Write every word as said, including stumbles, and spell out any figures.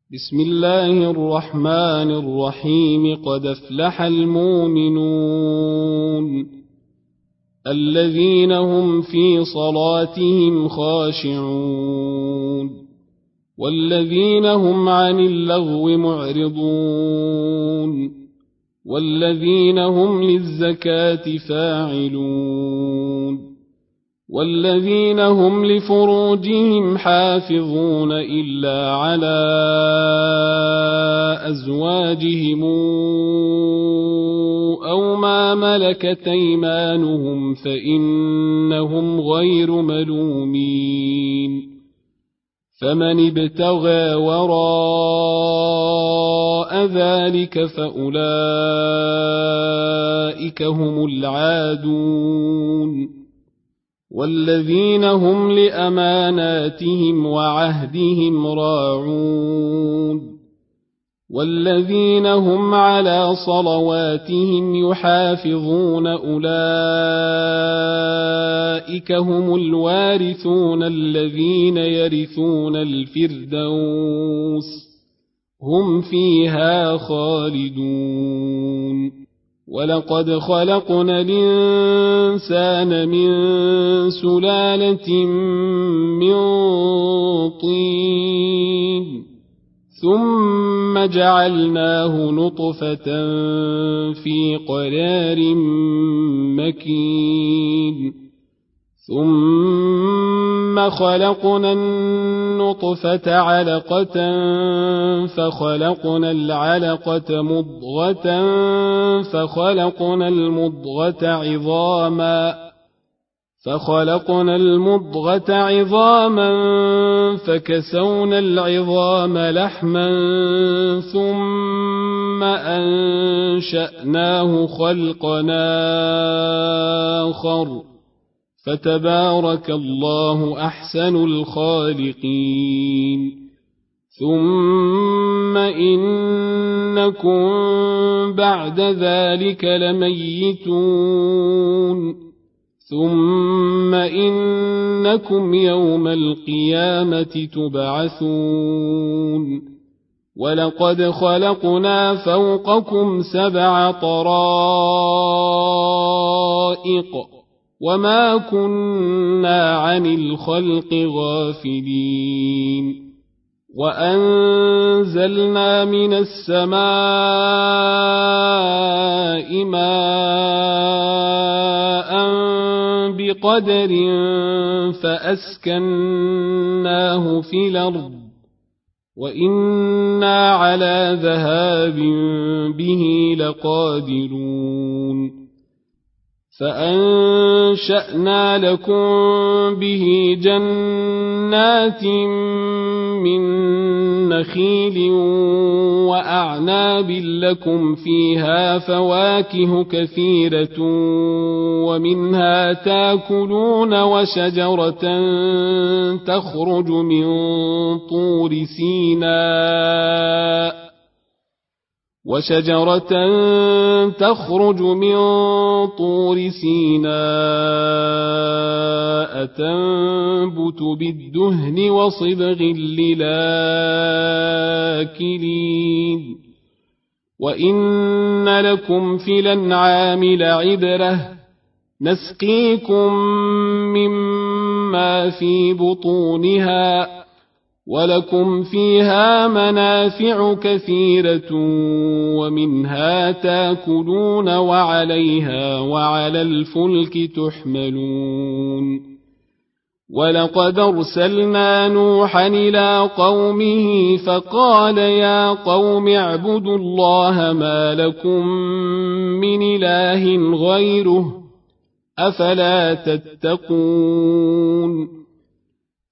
بسم الله الرحمن الرحيم. قد أفلح المؤمنون الذين هم في صلاتهم خاشعون والذين هم عن اللغو معرضون والذين هم للزكاة فاعلون والذين هم لفروجهم حافظون إلا على أزواجهم أو ما ملكت أيمانهم فإنهم غير ملومين. فمن ابتغى وراء ذلك فأولئك هم العادون والذين هم لأماناتهم وعهدهم راعون والذين هم على صلواتهم يحافظون أولئك هم الوارثون الذين يرثون الفردوس هم فيها خالدون. ولقد خلقنا الإنسان من سلالة من طين ثم جعلناه نطفة في قرار مكين ثم خلقنا النطفة علقة فخلقنا العلقة مضغة فخلقنا المضغة عظاما فخلقنا المضغة عظاما فكسونا العظام لحما ثم أنشأناه خلقنا آخر فتبارك الله أحسن الخالقين. ثم إنكم بعد ذلك لميتون ثم إنكم يوم القيامة تبعثون. ولقد خلقنا فوقكم سبع طرائق وما كنا عن الخلق غافلين. وأنزلنا من السماء ماء بقدر فأسكناه في الأرض وإنا على ذهاب به لقادرون. فأنشأنا لكم به جنات من نخيل وأعناب لكم فيها فواكه كثيرة ومنها تاكلون وشجرة تخرج من طور سيناء وشجرة تخرج من طور سيناء تنبت بالدهن وصبغ للآكلين. وإن لكم في الأنعام لعبرة نسقيكم مما في بطونها ولكم فيها منافع كثيرة ومنها تاكلون وعليها وعلى الفلك تحملون. ولقد أرسلنا نوحا إلى قومه فقال يا قوم اعبدوا الله ما لكم من إله غيره أفلا تتقون.